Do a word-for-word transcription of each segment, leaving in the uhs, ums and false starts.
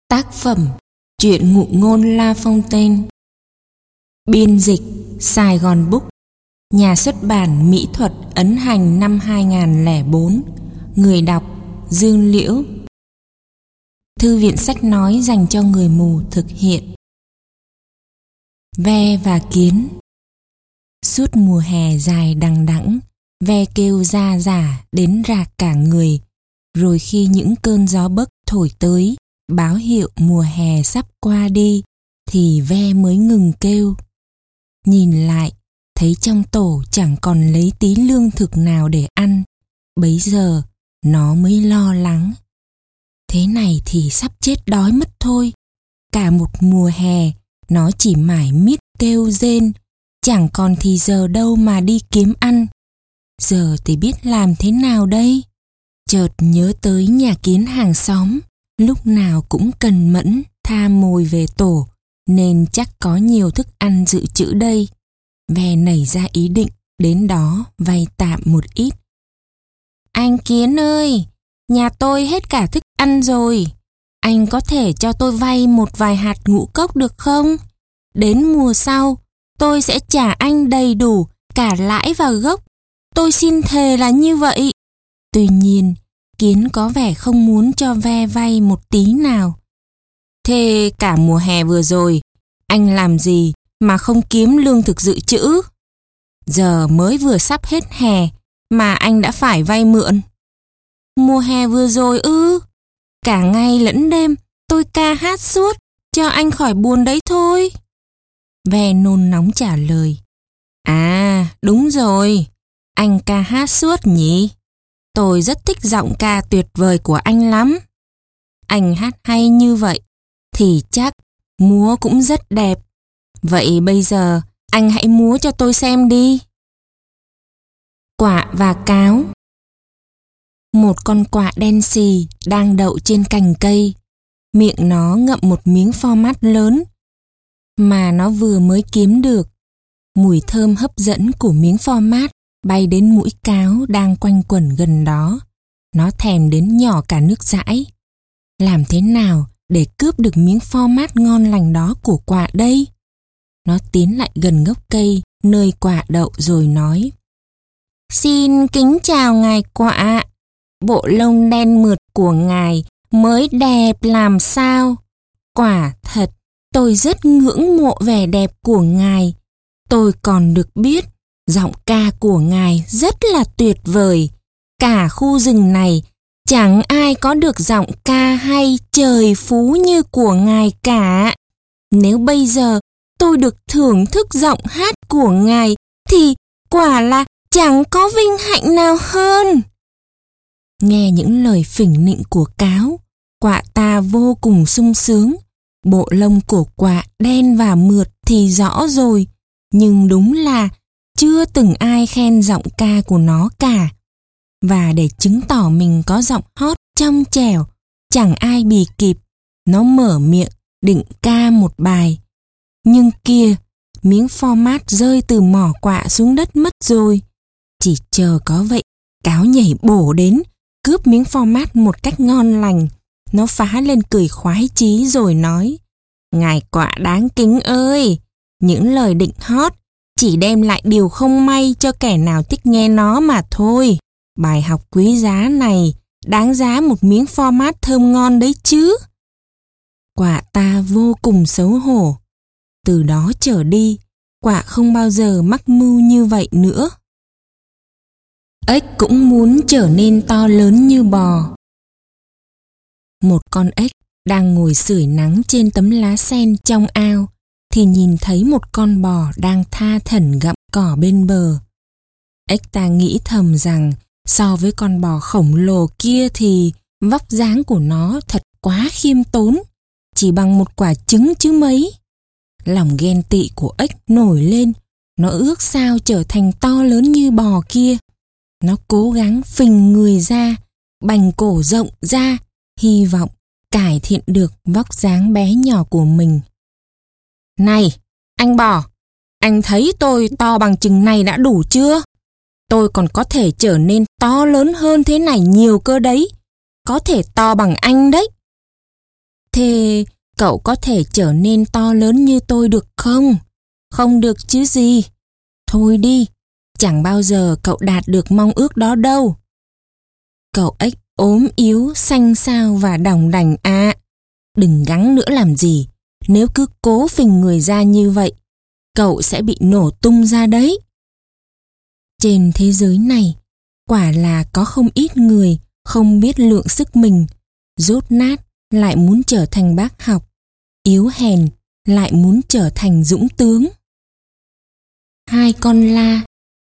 Tác phẩm Truyện ngụ ngôn La Fontaine. Biên dịch Sài Gòn Book. Nhà xuất bản Mỹ thuật ấn hành năm hai nghìn không trăm lẻ bốn. Người đọc Dương Liễu. Thư viện sách nói dành cho người mù thực hiện. Ve và kiến. Suốt mùa hè dài đằng đẵng, ve kêu ra rả đến rạc cả người. Rồi khi những cơn gió bấc thổi tới, báo hiệu mùa hè sắp qua đi, thì ve mới ngừng kêu. Nhìn lại, thấy trong tổ chẳng còn lấy tí lương thực nào để ăn. Bấy giờ, nó mới lo lắng. Thế này thì sắp chết đói mất thôi. Cả một mùa hè, nó chỉ mải miết kêu rên, chẳng còn thì giờ đâu mà đi kiếm ăn. Giờ thì biết làm thế nào đây? Chợt nhớ tới nhà kiến hàng xóm, lúc nào cũng cần mẫn tha mồi về tổ, nên chắc có nhiều thức ăn dự trữ đây. Ve nảy ra ý định đến đó vay tạm một ít. Anh Kiến ơi, nhà tôi hết cả thức ăn rồi. Anh có thể cho tôi vay một vài hạt ngũ cốc được không? Đến mùa sau, tôi sẽ trả anh đầy đủ cả lãi và gốc. Tôi xin thề là như vậy. Tuy nhiên, Kiến có vẻ không muốn cho ve vay một tí nào. Thế cả mùa hè vừa rồi, anh làm gì mà không kiếm lương thực dự trữ? Giờ mới vừa sắp hết hè mà anh đã phải vay mượn. Mùa hè vừa rồi ư? Cả ngày lẫn đêm tôi ca hát suốt cho anh khỏi buồn đấy thôi. Ve nôn nóng trả lời. À, đúng rồi, anh ca hát suốt nhỉ? Tôi rất thích giọng ca tuyệt vời của anh lắm. Anh hát hay như vậy thì chắc múa cũng rất đẹp. Vậy bây giờ anh hãy múa cho tôi xem đi. Quạ và cáo. Một con quạ đen xì đang đậu trên cành cây. Miệng nó ngậm một miếng pho mát lớn mà nó vừa mới kiếm được. Mùi thơm hấp dẫn của miếng pho mát bay đến mũi cáo đang quanh quẩn gần đó. Nó thèm đến nhỏ cả nước dãi. Làm thế nào để cướp được miếng pho mát ngon lành đó của quạ đây? Nó tiến lại gần gốc cây nơi quạ đậu rồi nói. Xin kính chào ngài quạ. Bộ lông đen mượt của ngài mới đẹp làm sao. Quả thật, tôi rất ngưỡng mộ vẻ đẹp của ngài. Tôi còn được biết giọng ca của ngài rất là tuyệt vời. Cả khu rừng này chẳng ai có được giọng ca hay trời phú như của ngài cả. Nếu bây giờ tôi được thưởng thức giọng hát của ngài thì quả là chẳng có vinh hạnh nào hơn. Nghe những lời phỉnh nịnh của cáo, quạ ta vô cùng sung sướng. Bộ lông của quạ đen và mượt thì rõ rồi, nhưng đúng là chưa từng ai khen giọng ca của nó cả. Và để chứng tỏ mình có giọng hót trong trẻo, chẳng ai bì kịp, nó mở miệng định ca một bài. Nhưng kia, miếng pho mát rơi từ mỏ quạ xuống đất mất rồi. Chỉ chờ có vậy, cáo nhảy bổ đến, cướp miếng pho mát một cách ngon lành. Nó phá lên cười khoái chí rồi nói. Ngài quạ đáng kính ơi, những lời định hót chỉ đem lại điều không may cho kẻ nào thích nghe nó mà thôi. Bài học quý giá này đáng giá một miếng pho mát thơm ngon đấy chứ. Quạ ta vô cùng xấu hổ. Từ đó trở đi, quạ không bao giờ mắc mưu như vậy nữa. Ếch cũng muốn trở nên to lớn như bò. Một con ếch đang ngồi sưởi nắng trên tấm lá sen trong ao thì nhìn thấy một con bò đang tha thẩn gặm cỏ bên bờ. Ếch ta nghĩ thầm rằng so với con bò khổng lồ kia thì vóc dáng của nó thật quá khiêm tốn, chỉ bằng một quả trứng chứ mấy. Lòng ghen tị của ếch nổi lên, nó ước sao trở thành to lớn như bò kia. Nó cố gắng phình người ra, bành cổ rộng ra, hy vọng cải thiện được vóc dáng bé nhỏ của mình. Này, anh bò, anh thấy tôi to bằng chừng này đã đủ chưa? Tôi còn có thể trở nên to lớn hơn thế này nhiều cơ đấy. Có thể to bằng anh đấy. Thế cậu có thể trở nên to lớn như tôi được không? Không được chứ gì. Thôi đi, chẳng bao giờ cậu đạt được mong ước đó đâu. Cậu ếch ốm yếu, xanh xao và đỏng đành à. Đừng gắng nữa làm gì. Nếu cứ cố phình người ra như vậy, cậu sẽ bị nổ tung ra đấy. Trên thế giới này, quả là có không ít người không biết lượng sức mình, dốt nát lại muốn trở thành bác học, yếu hèn lại muốn trở thành dũng tướng. Hai con la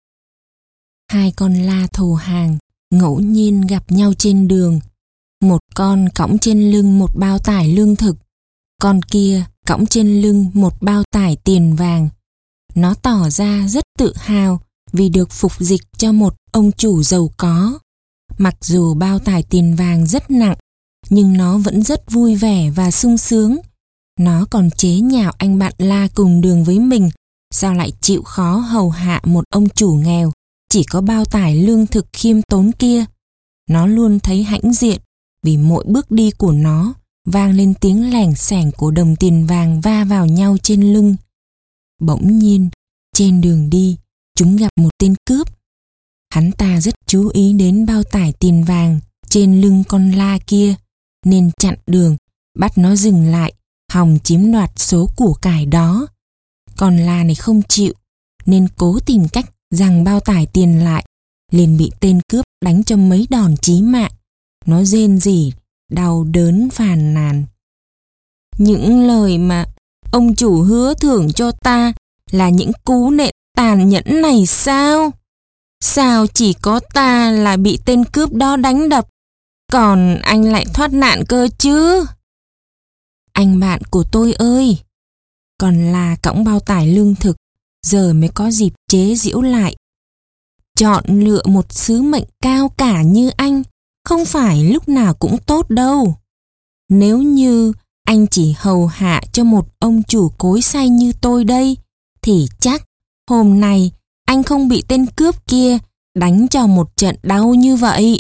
Hai con la thồ hàng ngẫu nhiên gặp nhau trên đường. Một con cõng trên lưng một bao tải lương thực, con kia cõng trên lưng một bao tải tiền vàng. Nó tỏ ra rất tự hào vì được phục dịch cho một ông chủ giàu có. Mặc dù bao tải tiền vàng rất nặng, nhưng nó vẫn rất vui vẻ và sung sướng. Nó còn chế nhạo anh bạn la cùng đường với mình, sao lại chịu khó hầu hạ một ông chủ nghèo, chỉ có bao tải lương thực khiêm tốn kia. Nó luôn thấy hãnh diện vì mỗi bước đi của nó vang lên tiếng lẻng xẻng của đồng tiền vàng va vào nhau trên lưng. Bỗng nhiên, trên đường đi, chúng gặp một tên cướp. Hắn ta rất chú ý đến bao tải tiền vàng trên lưng con la kia, nên chặn đường, bắt nó dừng lại, hòng chiếm đoạt số của cải đó. Con la này không chịu, nên cố tìm cách giằng bao tải tiền lại, liền bị tên cướp đánh cho mấy đòn chí mạng. Nó rên rỉ, đau đớn phàn nàn. Những lời mà ông chủ hứa thưởng cho ta là những cú nện tàn nhẫn này sao? Sao chỉ có ta là bị tên cướp đó đánh đập, còn anh lại thoát nạn cơ chứ? Anh bạn của tôi ơi! Còn là cõng bao tải lương thực, giờ mới có dịp chế giễu lại. Chọn lựa một sứ mệnh cao cả như anh, không phải lúc nào cũng tốt đâu. Nếu như anh chỉ hầu hạ cho một ông chủ cối xay như tôi đây, thì chắc hôm nay anh không bị tên cướp kia đánh cho một trận đau như vậy.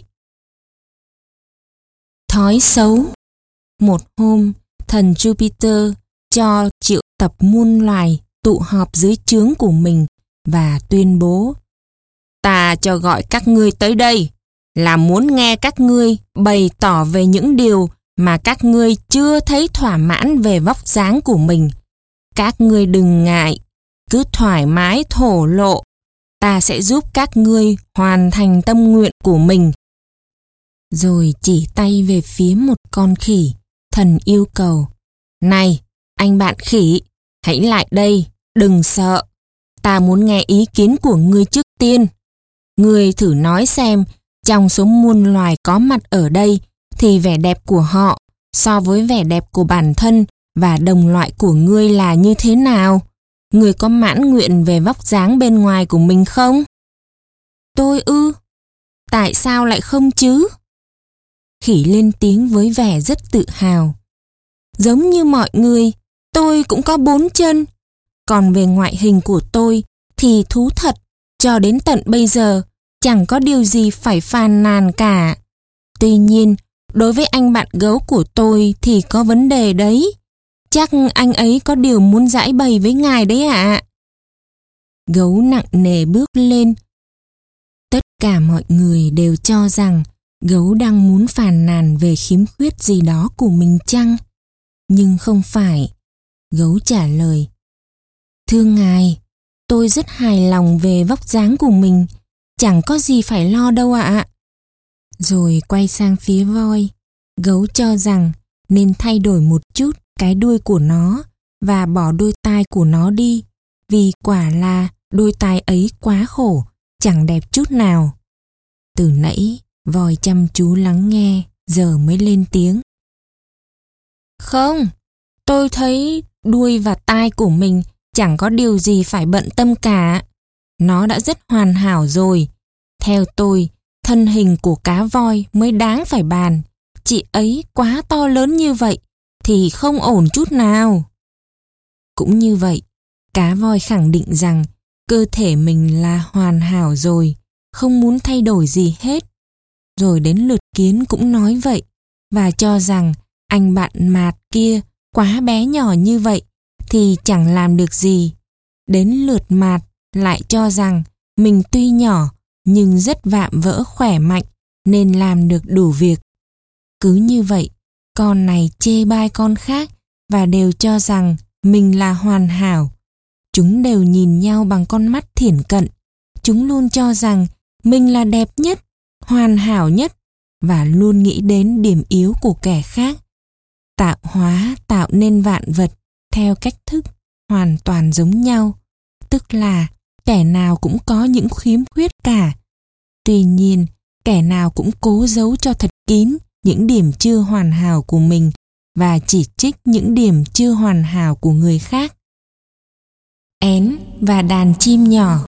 Thói xấu. Một hôm, thần Jupiter cho triệu tập muôn loài tụ họp dưới trướng của mình và tuyên bố: Ta cho gọi các ngươi tới đây là muốn nghe các ngươi bày tỏ về những điều mà các ngươi chưa thấy thỏa mãn về vóc dáng của mình. Các ngươi đừng ngại, cứ thoải mái thổ lộ. Ta sẽ giúp các ngươi hoàn thành tâm nguyện của mình. Rồi chỉ tay về phía một con khỉ, thần yêu cầu: Này, anh bạn khỉ, hãy lại đây, đừng sợ. Ta muốn nghe ý kiến của ngươi trước tiên. Ngươi thử nói xem, trong số muôn loài có mặt ở đây, thì vẻ đẹp của họ so với vẻ đẹp của bản thân và đồng loại của ngươi là như thế nào? Ngươi có mãn nguyện về vóc dáng bên ngoài của mình không? Tôi ư? Tại sao lại không chứ? Khỉ lên tiếng với vẻ rất tự hào. Giống như mọi người, tôi cũng có bốn chân. Còn về ngoại hình của tôi thì thú thật, cho đến tận bây giờ chẳng có điều gì phải phàn nàn cả. Tuy nhiên, đối với anh bạn gấu của tôi thì có vấn đề đấy. Chắc anh ấy có điều muốn giải bày với ngài đấy ạ. Gấu nặng nề bước lên. Tất cả mọi người đều cho rằng gấu đang muốn phàn nàn về khiếm khuyết gì đó của mình chăng? Nhưng không phải. Gấu trả lời: Thưa ngài, tôi rất hài lòng về vóc dáng của mình, chẳng có gì phải lo đâu ạ. Rồi quay sang phía voi, gấu cho rằng nên thay đổi một chút cái đuôi của nó và bỏ đôi tai của nó đi, vì quả là đôi tai ấy quá khổ, chẳng đẹp chút nào. Từ nãy, voi chăm chú lắng nghe, giờ mới lên tiếng. Không, tôi thấy đuôi và tai của mình chẳng có điều gì phải bận tâm cả. Nó đã rất hoàn hảo rồi. Theo tôi, thân hình của cá voi mới đáng phải bàn. Chị ấy quá to lớn như vậy thì không ổn chút nào. Cũng như vậy, cá voi khẳng định rằng cơ thể mình là hoàn hảo rồi, không muốn thay đổi gì hết. Rồi đến lượt kiến cũng nói vậy và cho rằng anh bạn Mạt kia quá bé nhỏ như vậy thì chẳng làm được gì. Đến lượt Mạt lại cho rằng mình tuy nhỏ nhưng rất vạm vỡ khỏe mạnh nên làm được đủ việc. Cứ như vậy, con này chê bai con khác và đều cho rằng mình là hoàn hảo. Chúng đều nhìn nhau bằng con mắt thiển cận. Chúng luôn cho rằng mình là đẹp nhất, hoàn hảo nhất và luôn nghĩ đến điểm yếu của kẻ khác. Tạo hóa tạo nên vạn vật theo cách thức hoàn toàn giống nhau, tức là kẻ nào cũng có những khiếm khuyết cả. Tuy nhiên, kẻ nào cũng cố giấu cho thật kín những điểm chưa hoàn hảo của mình và chỉ trích những điểm chưa hoàn hảo của người khác. Én và đàn chim nhỏ.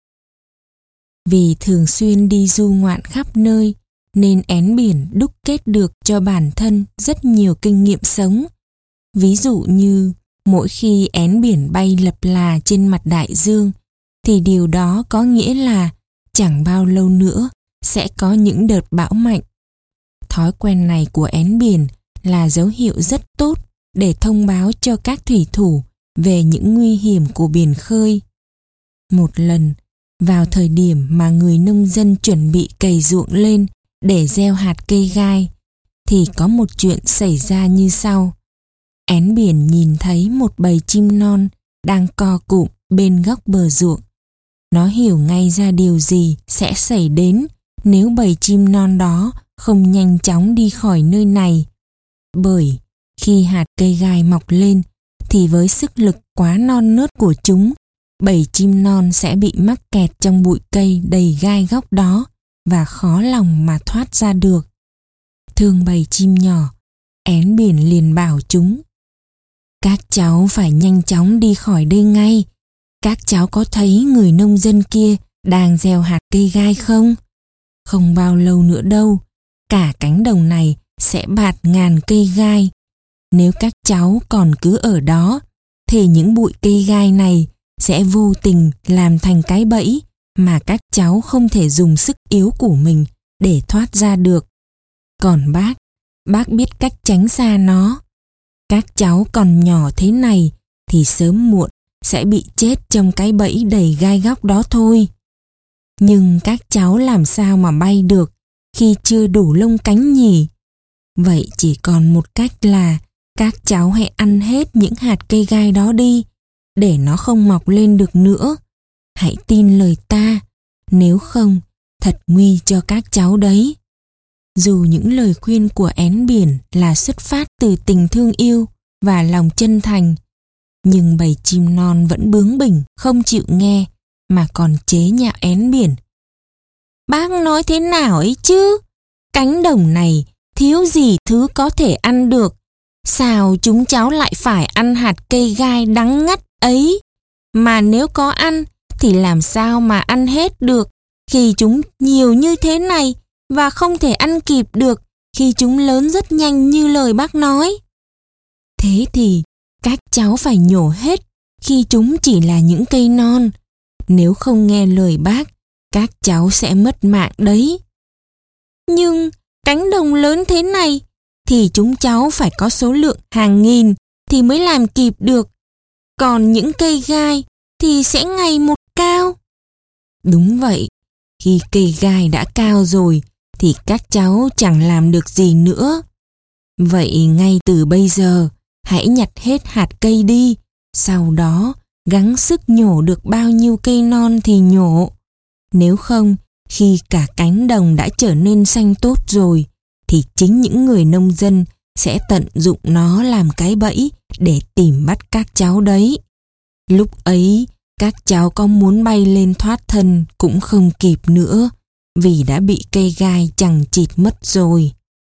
Vì thường xuyên đi du ngoạn khắp nơi nên én biển đúc kết được cho bản thân rất nhiều kinh nghiệm sống. Ví dụ như mỗi khi én biển bay lập là trên mặt đại dương thì điều đó có nghĩa là chẳng bao lâu nữa sẽ có những đợt bão mạnh. Thói quen này của én biển là dấu hiệu rất tốt để thông báo cho các thủy thủ về những nguy hiểm của biển khơi. Một lần, vào thời điểm mà người nông dân chuẩn bị cày ruộng lên để gieo hạt cây gai, thì có một chuyện xảy ra như sau. Én biển nhìn thấy một bầy chim non đang co cụm bên góc bờ ruộng. Nó hiểu ngay ra điều gì sẽ xảy đến nếu bầy chim non đó không nhanh chóng đi khỏi nơi này. Bởi khi hạt cây gai mọc lên thì với sức lực quá non nớt của chúng, bầy chim non sẽ bị mắc kẹt trong bụi cây đầy gai góc đó và khó lòng mà thoát ra được. Thương bầy chim nhỏ, én biển liền bảo chúng: các cháu phải nhanh chóng đi khỏi đây ngay. Các cháu có thấy người nông dân kia đang gieo hạt cây gai không? Không bao lâu nữa đâu, cả cánh đồng này sẽ bạt ngàn cây gai. Nếu các cháu còn cứ ở đó, thì những bụi cây gai này sẽ vô tình làm thành cái bẫy mà các cháu không thể dùng sức yếu của mình để thoát ra được. Còn bác, bác biết cách tránh xa nó. Các cháu còn nhỏ thế này thì sớm muộn sẽ bị chết trong cái bẫy đầy gai góc đó thôi. Nhưng các cháu làm sao mà bay được khi chưa đủ lông cánh nhỉ? Vậy chỉ còn một cách là các cháu hãy ăn hết những hạt cây gai đó đi, để nó không mọc lên được nữa. Hãy tin lời ta, nếu không, thật nguy cho các cháu đấy. Dù những lời khuyên của én biển là xuất phát từ tình thương yêu và lòng chân thành, nhưng bầy chim non vẫn bướng bỉnh không chịu nghe mà còn chế nhạo én biển. Bác nói thế nào ấy chứ? Cánh đồng này thiếu gì thứ có thể ăn được. Sao chúng cháu lại phải ăn hạt cây gai đắng ngắt ấy? Mà nếu có ăn thì làm sao mà ăn hết được khi chúng nhiều như thế này và không thể ăn kịp được khi chúng lớn rất nhanh như lời bác nói. Thế thì các cháu phải nhổ hết khi chúng chỉ là những cây non. Nếu không nghe lời bác, các cháu sẽ mất mạng đấy. Nhưng cánh đồng lớn thế này thì chúng cháu phải có số lượng hàng nghìn thì mới làm kịp được. Còn những cây gai thì sẽ ngày một cao. Đúng vậy, khi cây gai đã cao rồi thì các cháu chẳng làm được gì nữa. Vậy ngay từ bây giờ, hãy nhặt hết hạt cây đi, sau đó gắng sức nhổ được bao nhiêu cây non thì nhổ. Nếu không, khi cả cánh đồng đã trở nên xanh tốt rồi, thì chính những người nông dân sẽ tận dụng nó làm cái bẫy để tìm bắt các cháu đấy. Lúc ấy, các cháu có muốn bay lên thoát thân cũng không kịp nữa, vì đã bị cây gai chằng chịt mất rồi.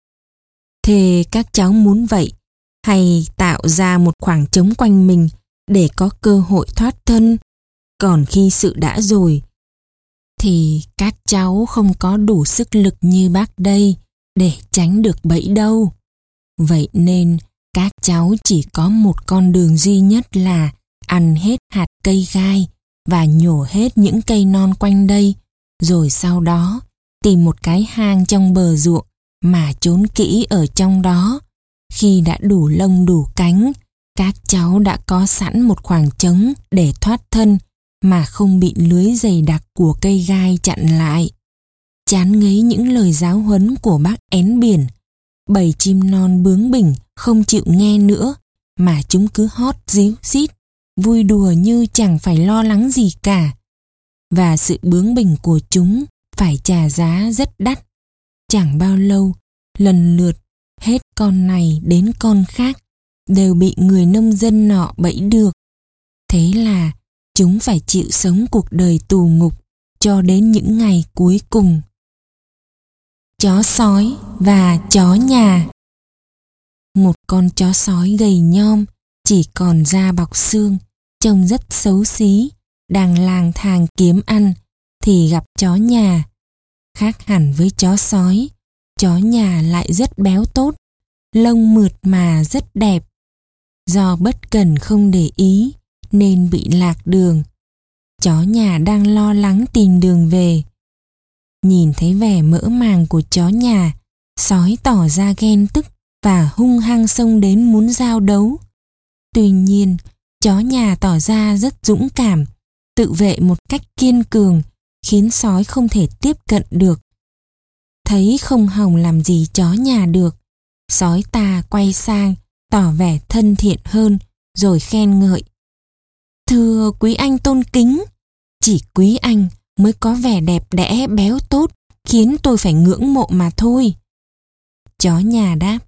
Thế các cháu muốn vậy, hay tạo ra một khoảng trống quanh mình để có cơ hội thoát thân? Còn khi sự đã rồi, thì các cháu không có đủ sức lực như bác đây để tránh được bẫy đâu. Vậy nên các cháu chỉ có một con đường duy nhất là ăn hết hạt cây gai và nhổ hết những cây non quanh đây, rồi sau đó tìm một cái hang trong bờ ruộng mà trốn kỹ ở trong đó. Khi đã đủ lông đủ cánh, các cháu đã có sẵn một khoảng trống để thoát thân mà không bị lưới dày đặc của cây gai chặn lại. Chán ngấy những lời giáo huấn của bác én biển, bầy chim non bướng bỉnh không chịu nghe nữa, mà chúng cứ hót ríu rít, vui đùa như chẳng phải lo lắng gì cả. Và sự bướng bỉnh của chúng phải trả giá rất đắt. Chẳng bao lâu, lần lượt, hết con này đến con khác, đều bị người nông dân nọ bẫy được. Thế là chúng phải chịu sống cuộc đời tù ngục cho đến những ngày cuối cùng. Chó sói và chó nhà. Một con chó sói gầy nhom, chỉ còn da bọc xương, trông rất xấu xí, đang lang thang kiếm ăn, thì gặp chó nhà. Khác hẳn với chó sói, chó nhà lại rất béo tốt, lông mượt mà rất đẹp. Do bất cần không để ý nên bị lạc đường. Chó nhà đang lo lắng tìm đường về. Nhìn thấy vẻ mỡ màng của chó nhà, sói tỏ ra ghen tức và hung hăng xông đến muốn giao đấu. Tuy nhiên, chó nhà tỏ ra rất dũng cảm, tự vệ một cách kiên cường, khiến sói không thể tiếp cận được. Thấy không hòng làm gì chó nhà được, sói ta quay sang, tỏ vẻ thân thiện hơn, rồi khen ngợi. Thưa quý anh tôn kính, chỉ quý anh mới có vẻ đẹp đẽ béo tốt, khiến tôi phải ngưỡng mộ mà thôi. Chó nhà đáp.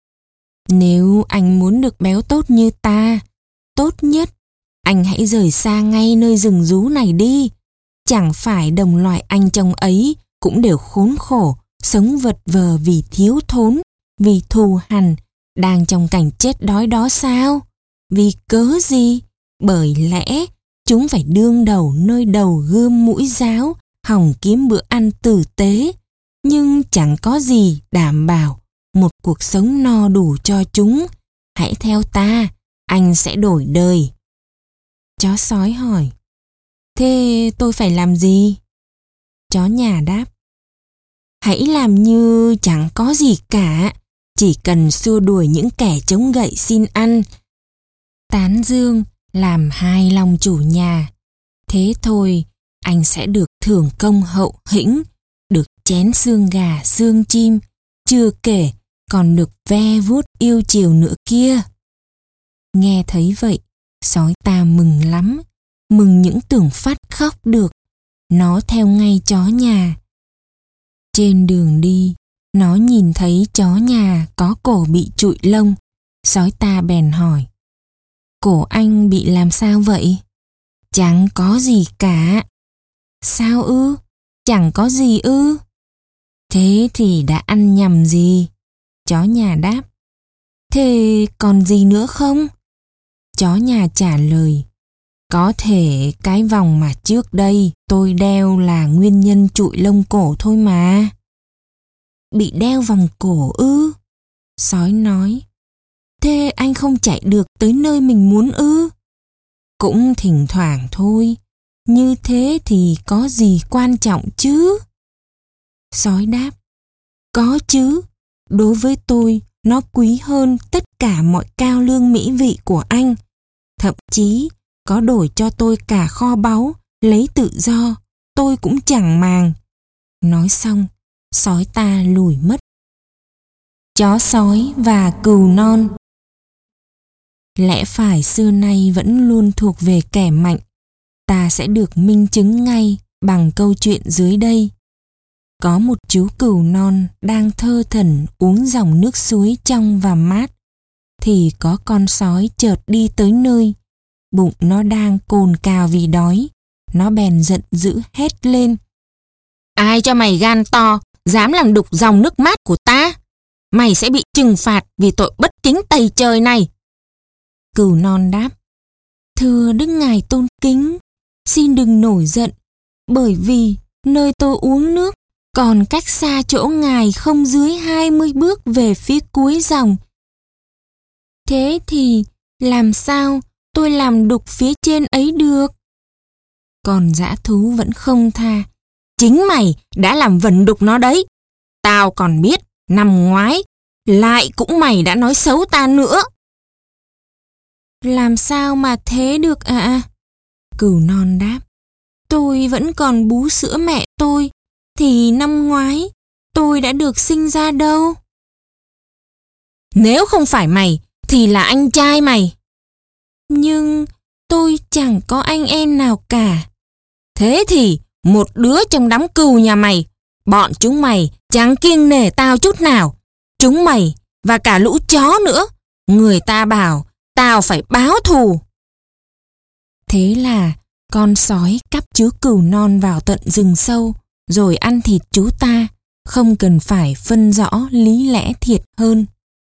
Nếu anh muốn được béo tốt như ta, tốt nhất, anh hãy rời xa ngay nơi rừng rú này đi. Chẳng phải đồng loại anh chồng ấy cũng đều khốn khổ, sống vật vờ vì thiếu thốn, vì thù hằn, đang trong cảnh chết đói đó sao? Vì cớ gì? Bởi lẽ chúng phải đương đầu nơi đầu gươm mũi giáo, hòng kiếm bữa ăn tử tế, nhưng chẳng có gì đảm bảo một cuộc sống no đủ cho chúng. Hãy theo ta, anh sẽ đổi đời. Chó sói hỏi. Thế tôi phải làm gì? Chó nhà đáp. Hãy làm như chẳng có gì cả, chỉ cần xua đuổi những kẻ chống gậy xin ăn. Tán dương, làm hài lòng chủ nhà. Thế thôi, anh sẽ được thưởng công hậu hĩnh, được chén xương gà xương chim, chưa kể còn được ve vuốt yêu chiều nữa kia. Nghe thấy vậy, sói ta mừng lắm, mừng những tưởng phát khóc được. Nó theo ngay chó nhà. Trên đường đi, nó nhìn thấy chó nhà có cổ bị trụi lông. Sói ta bèn hỏi. Cổ anh bị làm sao vậy? Chẳng có gì cả. Sao ư? Chẳng có gì ư? Thế thì đã ăn nhầm gì? Chó nhà đáp. Thế còn gì nữa không? Chó nhà trả lời. Có thể cái vòng mà trước đây tôi đeo là nguyên nhân trụi lông cổ thôi mà. Bị đeo vòng cổ ư? Sói nói. Thế anh không chạy được tới nơi mình muốn ư? Cũng thỉnh thoảng thôi. Như thế thì có gì quan trọng chứ? Sói đáp. Có chứ. Đối với tôi, nó quý hơn tất cả mọi cao lương mỹ vị của anh. Thậm chí, có đổi cho tôi cả kho báu, lấy tự do, tôi cũng chẳng màng. Nói xong, sói ta lùi mất. Chó sói và cừu non. Lẽ phải xưa nay vẫn luôn thuộc về kẻ mạnh. Ta sẽ được minh chứng ngay bằng câu chuyện dưới đây. Có một chú cừu non đang thơ thẩn uống dòng nước suối trong và mát, thì có con sói chợt đi tới nơi. Bụng nó đang cồn cào vì đói. Nó bèn giận dữ hét lên. Ai cho mày gan to, dám làm đục dòng nước mát của ta? Mày sẽ bị trừng phạt vì tội bất kính tày trời này. Cừu non đáp. Thưa Đức Ngài tôn kính, xin đừng nổi giận, bởi vì nơi tôi uống nước còn cách xa chỗ Ngài không dưới hai mươi bước về phía cuối dòng. Thế thì làm sao tôi làm đục phía trên ấy được? Còn dã thú vẫn không tha. Chính mày đã làm vẩn đục nó đấy. Tao còn biết, năm ngoái, Lại cũng mày đã nói xấu ta nữa. Làm sao mà thế được ạ? À? Cừu non đáp. Tôi vẫn còn bú sữa mẹ tôi, thì năm ngoái tôi đã được sinh ra đâu. Nếu không phải mày, thì là anh trai mày. Nhưng tôi chẳng có anh em nào cả. Thế thì một đứa trong đám cừu nhà mày, bọn chúng mày chẳng kiêng nể tao chút nào. Chúng mày và cả lũ chó nữa, người ta bảo tao phải báo thù. Thế là con sói cắp chú cừu non vào tận rừng sâu, rồi ăn thịt chú ta, không cần phải phân rõ lý lẽ thiệt hơn.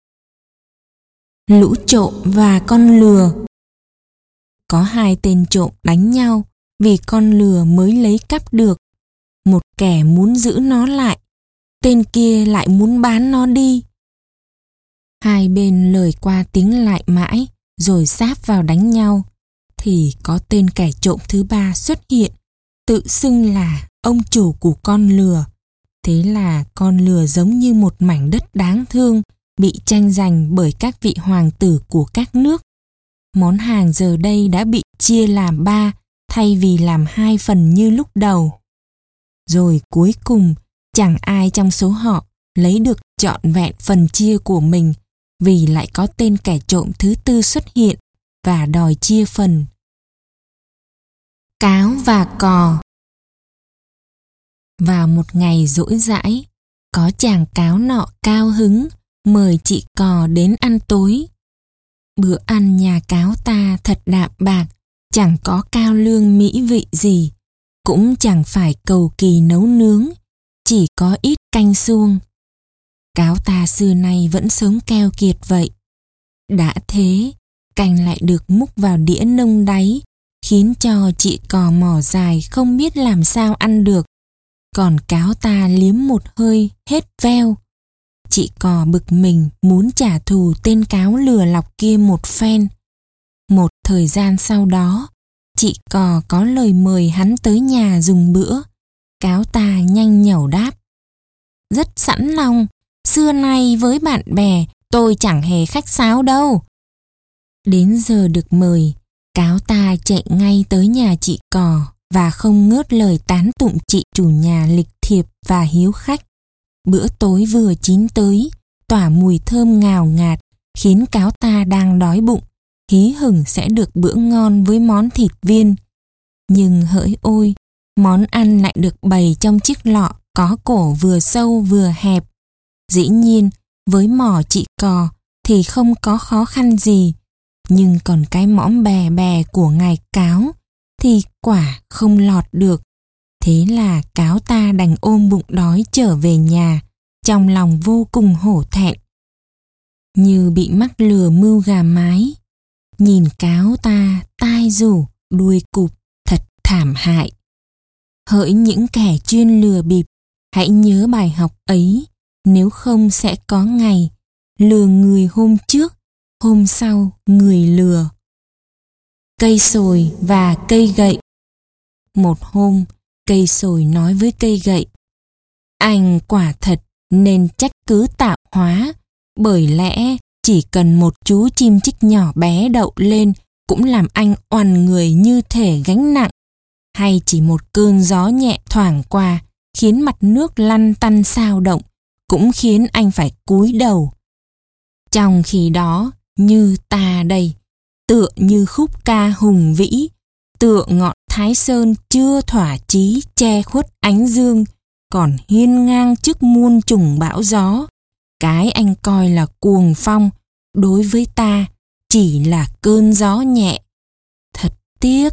Lũ trộm và con lừa. Có hai tên trộm đánh nhau vì con lừa mới lấy cắp được. Một kẻ muốn giữ nó lại, tên kia lại muốn bán nó đi. Hai bên lời qua tiếng lại mãi, rồi sáp vào đánh nhau. Thì có tên kẻ trộm thứ ba xuất hiện, tự xưng là ông chủ của con lừa. Thế là con lừa giống như một mảnh đất đáng thương, bị tranh giành bởi các vị hoàng tử của các nước. Món hàng giờ đây đã bị chia làm ba, thay vì làm hai phần như lúc đầu. Rồi cuối cùng, chẳng ai trong số họ lấy được trọn vẹn phần chia của mình, vì lại có tên kẻ trộm thứ tư xuất hiện và đòi chia phần. Cáo và cò. Vào một ngày rỗi rãi, có chàng cáo nọ cao hứng mời chị cò đến ăn tối. Bữa ăn nhà cáo ta thật đạm bạc, chẳng có cao lương mỹ vị gì, cũng chẳng phải cầu kỳ nấu nướng, chỉ có ít canh suông. Cáo ta xưa nay vẫn sống keo kiệt vậy. Đã thế, canh lại được múc vào đĩa nông đáy, khiến cho chị cò mỏ dài không biết làm sao ăn được. Còn cáo ta liếm một hơi hết veo. Chị cò bực mình muốn trả thù tên cáo lừa lọc kia một phen. Một thời gian sau đó, chị cò có lời mời hắn tới nhà dùng bữa. Cáo ta nhanh nhẩu đáp. Rất sẵn lòng, xưa nay với bạn bè tôi chẳng hề khách sáo đâu. Đến giờ được mời, cáo ta chạy ngay tới nhà chị cò và không ngớt lời tán tụng chị chủ nhà lịch thiệp và hiếu khách. Bữa tối vừa chín tới, tỏa mùi thơm ngào ngạt, khiến cáo ta đang đói bụng, hí hửng sẽ được bữa ngon với món thịt viên. Nhưng hỡi ôi, món ăn lại được bày trong chiếc lọ có cổ vừa sâu vừa hẹp. Dĩ nhiên, với mỏ chị cò thì không có khó khăn gì, nhưng còn cái mõm bè bè của ngài cáo thì quả không lọt được. Thế là cáo ta đành ôm bụng đói trở về nhà, trong lòng vô cùng hổ thẹn. Như bị mắc lừa mưu gà mái, nhìn cáo ta tai rủ, đuôi cụp, thật thảm hại. Hỡi những kẻ chuyên lừa bịp, hãy nhớ bài học ấy, nếu không sẽ có ngày lừa người hôm trước, hôm sau người lừa. Cây sồi và cây gậy. Một hôm, cây sồi nói với cây gậy: anh quả thật nên trách cứ tạo hóa, bởi lẽ chỉ cần một chú chim chích nhỏ bé đậu lên cũng làm anh oằn người như thể gánh nặng, hay chỉ một cơn gió nhẹ thoảng qua khiến mặt nước lăn tăn xao động cũng khiến anh phải cúi đầu. Trong khi đó, như ta đây, tựa như khúc ca hùng vĩ, tựa ngọn Thái Sơn chưa thỏa chí che khuất ánh dương, còn hiên ngang trước muôn trùng bão gió. Cái anh coi là cuồng phong, đối với ta chỉ là cơn gió nhẹ. Thật tiếc.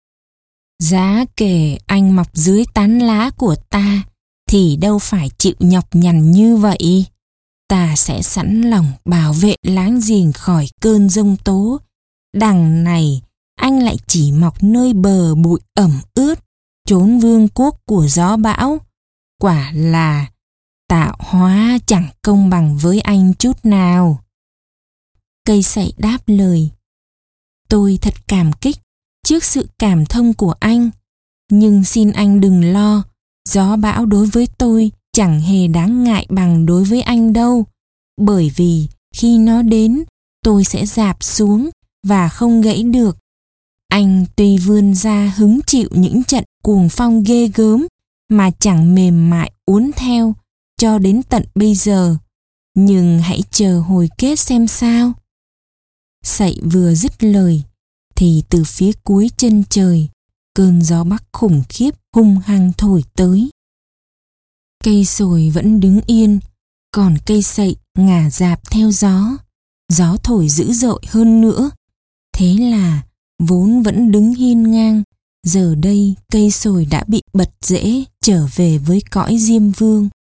Giá kể anh mọc dưới tán lá của ta, thì đâu phải chịu nhọc nhằn như vậy. Ta sẽ sẵn lòng bảo vệ láng giềng khỏi cơn giông tố. Đằng này, anh lại chỉ mọc nơi bờ bụi ẩm ướt, chốn vương quốc của gió bão. Quả là tạo hóa chẳng công bằng với anh chút nào. Cây sậy đáp lời: tôi thật cảm kích trước sự cảm thông của anh, nhưng xin anh đừng lo, gió bão đối với tôi chẳng hề đáng ngại bằng đối với anh đâu, bởi vì khi nó đến, tôi sẽ rạp xuống và không gãy được. Anh tuy vươn ra hứng chịu những trận cuồng phong ghê gớm mà chẳng mềm mại uốn theo cho đến tận bây giờ, nhưng hãy chờ hồi kết xem sao. Sậy vừa dứt lời thì từ phía cuối chân trời, cơn gió bắc khủng khiếp hung hăng thổi tới. Cây sồi vẫn đứng yên, còn cây sậy ngả rạp theo gió. Gió thổi dữ dội hơn nữa. Thế là vốn vẫn đứng hiên ngang, giờ đây cây sồi đã bị bật rễ trở về với cõi Diêm Vương.